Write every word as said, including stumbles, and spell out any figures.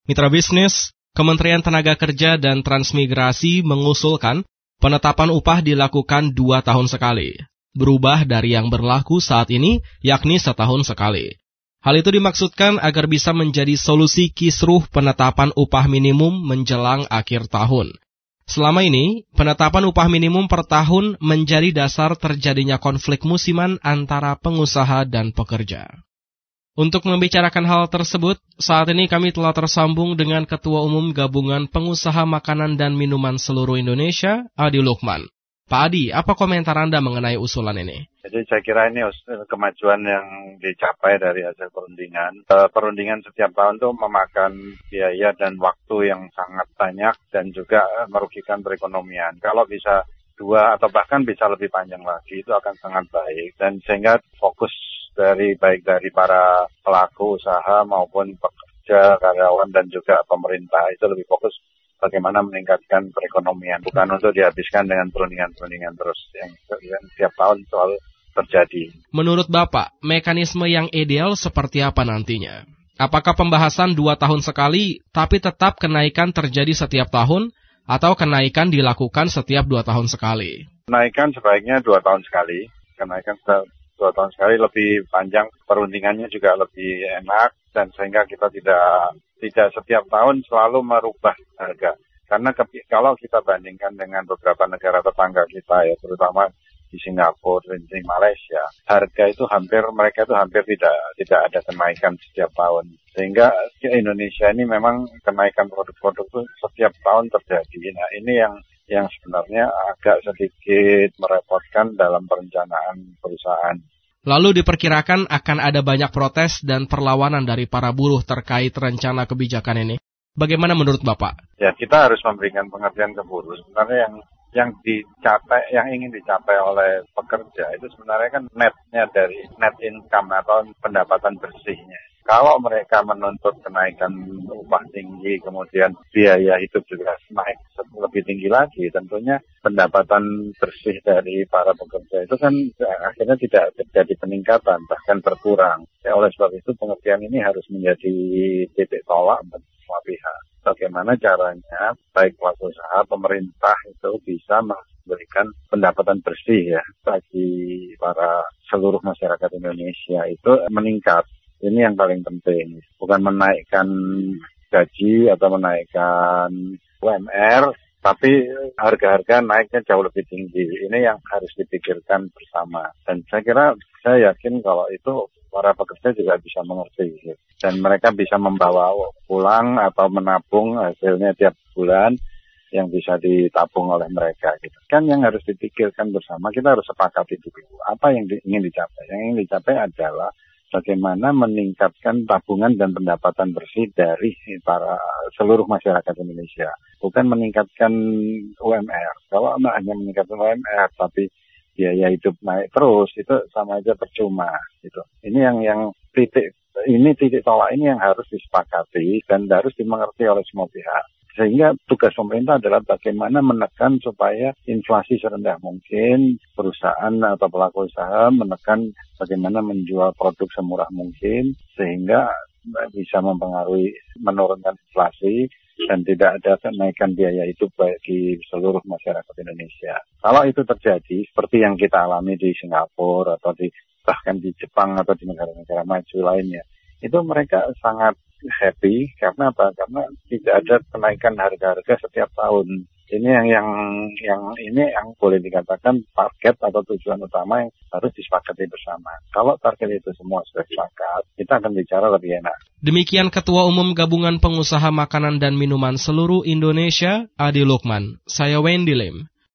Mitra bisnis, Kementerian Tenaga Kerja dan Transmigrasi mengusulkan penetapan upah dilakukan dua tahun sekali, berubah dari yang berlaku saat ini, yakni setahun sekali. Hal itu dimaksudkan agar bisa menjadi solusi kisruh penetapan upah minimum menjelang akhir tahun. Selama ini, penetapan upah minimum per tahun menjadi dasar terjadinya konflik musiman antara pengusaha dan pekerja. Untuk membicarakan hal tersebut, saat ini kami telah tersambung dengan Ketua Umum Gabungan Pengusaha Makanan dan Minuman Seluruh Indonesia, Adi Lukman. Pak Adi, apa komentar Anda mengenai usulan ini? Jadi saya kira ini kemajuan yang dicapai dari hasil perundingan. Perundingan setiap tahun itu memakan biaya dan waktu yang sangat banyak dan juga merugikan perekonomian. Kalau bisa dua atau bahkan bisa lebih panjang lagi, itu akan sangat baik. Dan sehingga fokus dari baik dari para pelaku usaha maupun pekerja, karyawan dan juga pemerintah itu lebih fokus bagaimana meningkatkan perekonomian, bukan untuk dihabiskan dengan perundingan-perundingan terus yang, yang setiap tahun selalu terjadi. Menurut Bapak, mekanisme yang ideal seperti apa nantinya? Apakah pembahasan dua tahun sekali, tapi tetap kenaikan terjadi setiap tahun, atau kenaikan dilakukan setiap dua tahun sekali? Kenaikan sebaiknya dua tahun sekali, kenaikan dua tahun sekali lebih panjang, perundingannya juga lebih enak, dan sehingga kita tidak tidak setiap tahun selalu merubah harga. Karena ke, kalau kita bandingkan dengan beberapa negara tetangga kita, ya terutama di Singapura dan di Malaysia, harga itu hampir mereka itu hampir tidak tidak ada kenaikan setiap tahun. Sehingga di Indonesia ini memang kenaikan produk-produk itu setiap tahun terjadi. Nah ini yang yang sebenarnya agak sedikit merepotkan dalam perencanaan perusahaan. Lalu diperkirakan akan ada banyak protes dan perlawanan dari para buruh terkait rencana kebijakan ini. Bagaimana menurut Bapak? Ya, kita harus memberikan pengertian ke buruh. Sebenarnya yang yang dicapai, yang ingin dicapai oleh pekerja itu sebenarnya kan netnya dari net income atau pendapatan bersihnya. Kalau mereka menuntut kenaikan upah tinggi, kemudian biaya hidup juga naik lebih tinggi lagi, tentunya pendapatan bersih dari para pekerja itu kan akhirnya tidak terjadi peningkatan, bahkan berkurang. Ya, oleh sebab itu pengertian ini harus menjadi titik tolak bagi semua pihak. Bagaimana caranya baik pelaku usaha, pemerintah itu bisa memberikan pendapatan bersih ya bagi para seluruh masyarakat Indonesia itu meningkat. Ini yang paling penting, bukan menaikkan gaji atau menaikkan U M R, tapi harga-harga naiknya jauh lebih tinggi. Ini yang harus dipikirkan bersama. Dan saya kira, saya yakin kalau itu para pekerja juga bisa mengerti. Gitu. Dan mereka bisa membawa pulang atau menabung hasilnya tiap bulan yang bisa ditabung oleh mereka. Gitu. Kan yang harus dipikirkan bersama, kita harus sepakati dulu. Apa yang di, ingin dicapai? Yang ingin dicapai adalah bagaimana meningkatkan tabungan dan pendapatan bersih dari para seluruh masyarakat Indonesia. Bukan meningkatkan U M R. Kalau hanya meningkatkan U M R, tapi biaya hidup naik terus, itu sama aja percuma. Gitu. Ini yang yang titik ini titik tolak ini yang harus disepakati dan harus dimengerti oleh semua pihak. Sehingga tugas pemerintah adalah bagaimana menekan supaya inflasi serendah mungkin, perusahaan atau pelaku usaha menekan bagaimana menjual produk semurah mungkin, sehingga bisa mempengaruhi menurunkan inflasi dan tidak ada kenaikan biaya hidup bagi seluruh masyarakat Indonesia. Kalau itu terjadi, seperti yang kita alami di Singapura atau di bahkan di Jepang atau di negara-negara maju lainnya, itu mereka sangat happy karena apa? Karena tidak ada kenaikan harga-harga setiap tahun. Ini yang yang yang ini yang boleh dikatakan target atau tujuan utama yang harus disepakati bersama. Kalau target itu semua sudah sepakat, kita akan bicara lebih enak. Demikian Ketua Umum Gabungan Pengusaha Makanan dan Minuman Seluruh Indonesia, Adi Lukman. Saya Wendy Lim.